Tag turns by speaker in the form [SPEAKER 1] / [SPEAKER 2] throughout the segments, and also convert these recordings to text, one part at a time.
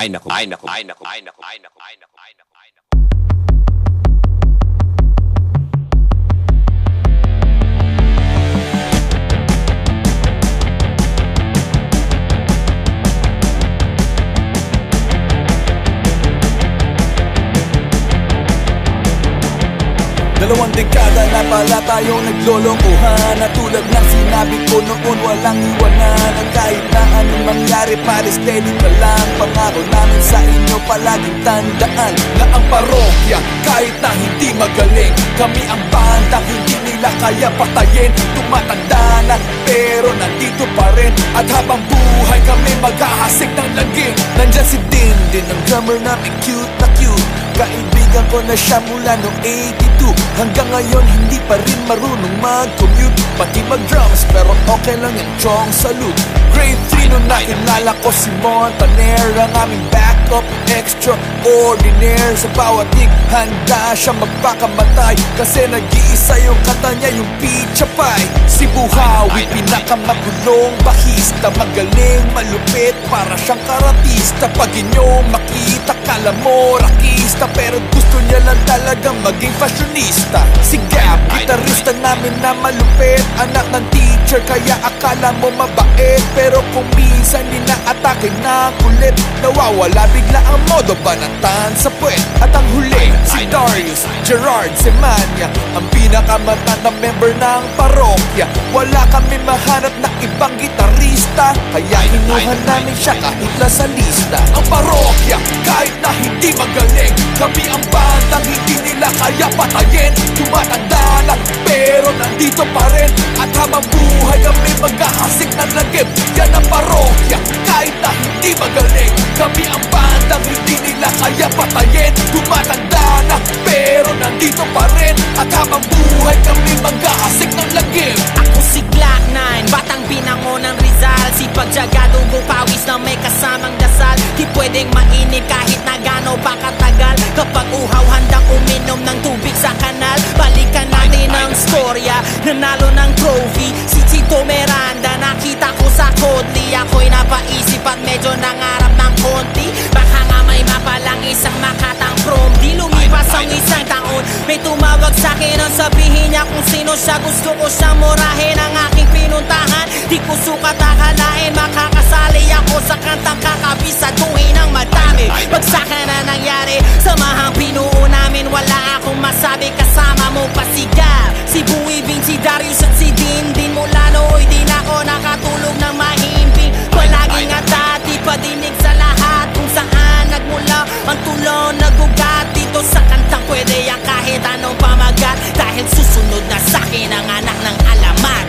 [SPEAKER 1] Dalawang dekada na pala tayong naglolongkuhan, at tulad ng sinabi ko noon, walang iwanan. At kahit na anong mangyari, pare steady pa lang. Pangako namin sa inyo palaging tandaan na ang parokya, kahit na hindi magaling, kami ang bandang hindi nila kaya patayin. Tumatanda na pero nandito pa rin, at habang buhay kami maghahasik ng lagim. Nandyan si Din, ang drummer namin cute na cute. Kaibigan ko na siya mula noong 82. Hanggang ngayon hindi pa rin marunong mag-commute, pati mag-drums, pero okay lang yung chong salute. Grade 3 nung nakilala ko si Montaner, ang aming backup extraordinaire. Sa bawat gig handa siya magpakamatay, kasi nag-iisa yung kanta niya, yung Pizza Pie. Si Buhawi, pinakamagulong bahista, magaling, malupit, para siyang karatista. Pag inyong makita, kala mo rakista, pero gusto niya lang talagang maging fashionista. Si Gap, gitarista namin na malupit, anak ng teacher kaya akala mo mabait, pero kung minsan nina-atake ng kulit, nawawala bigla ang modo, banatan sa puwet. At ang huli, si Darius Gerard Semanya, ang pinakamatandang member ng parokya. Wala kami mahanap na ibang gitarista, kaya hinuhan namin siya kahit na sa lista. Ang parokya, kahit na hindi magaling, kami ang bandang hindi nila kaya patayin. Tumatanda na pero nandito pa rin, at habang buhay kami maghahasik ng lagim. Yan ang parokya, kahit na hindi magaling, kami ang bandang hindi nila kaya patayin. Tumatanda na pero nandito pa rin, at habang buhay kami maghahasik ng lagim.
[SPEAKER 2] Ako si Glock 9, batang binango ng Rizal, sipag tiyagado, pawis na may kasamang dasal. Di pwedeng mainit kahit na gano pa katagal, kapag uhaw handang uminom ng tubig sa kanal. Balikan natin ang storya, nanalo ng trophy si Chito Miranda, nakita ko sa Kodli. Ako'y napaisip at medyo nangarap ng konti, baka nga may mapalang isang makatang prom. Di lumipas ang isang taon, may tumawag sa'kin ang sabihin niya kung sino siya. Gusto ko siyang murahin ang aking pinuntahan. Di ko sukat akalain makakasali ako sa kantang kakabisaduhin ng madami. Bagsakan na nangyari, samahang pinuo namin, wala akong masabi kasama mo pa si Gab, si Buibin, si Darius at si Din. Mula nooy di na ako nakatulog ng mahimbing. Palaging atati, padinig sa lahat kung saan nagmula ang tulong nagugat. Dito sa kantang pwede yan kahit anong pamagat, dahil susunod na sa'kin ang anak ng alamat.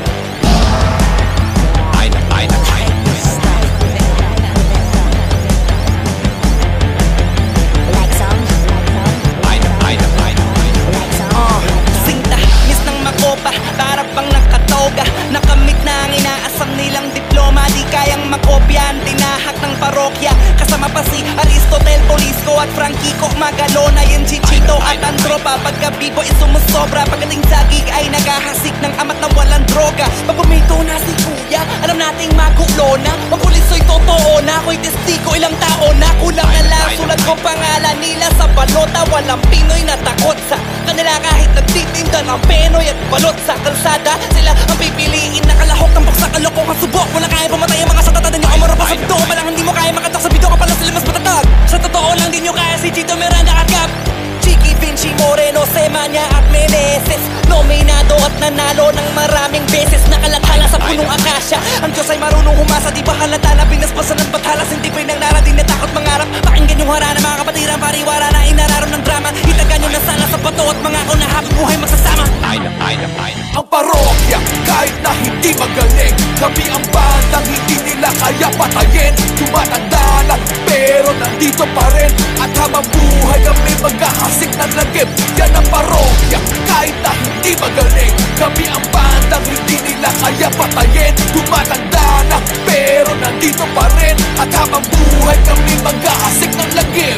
[SPEAKER 2] Para bang nakatoga, nakamit na ang inaasam nilang diploma. Di kayang makopya ang tinahak ng parokya. Kasama pa si Aristotel Polisco at Franquico Magalona, yung Chichito at ang tropa. Pagka-bibo ay sumusobra, pagdating sa gig ay naghahasik ng amat na walang droga. Pag umito na si kuya, alam nating magulo na. Ang puliso'y totoo na, ako'y testigo, ilang taon na. Kulang na lang, sulat ko pangalan nila sa balota. Walang Pinoy na takot sa kanila kahit nagtitinda ng Penoy at balot sa kalsada. Sila ang pipiliin na kalahok ng baksa, kalokohan subok. Wala kaya pumatay ang mga satatan nyo, amara pa sa bito. Malang hindi mo kaya makatak sa bito, kapala sila mas matatag. Sa totoo lang din nyo kaya si Chito Miranda at Gap, Chiqui, Vinci, Moreno, Semanya at Meneses. Nominado at nanalo ng maraming beses, nakalakhala sa punong akasya. Ang Diyos ay marunong humasa, di ba halata na pinaspasan ng batalas. Hindi pa nang din na takot mangarap. Pakinggan yung harana, mga kapatiran, pariwara na inararam ng drama. Itagan nyo na sana sa bato at mga ako na habang buhay magsasama.
[SPEAKER 1] Ang parokya, kahit na hindi magaling, kami ang bandang hindi nila kaya patayin. Tumatanda na pero nandito pa rin, at habang buhay kami maghahasik ng lagim. Yan ang parokya, kahit na hindi magaling, kami ang bandang hindi nila kaya patayin. Tumatanda na pero nandito pa rin, at habang buhay kami maghahasik ng lagim.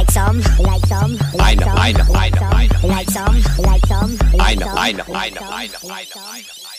[SPEAKER 3] Like some. White sound.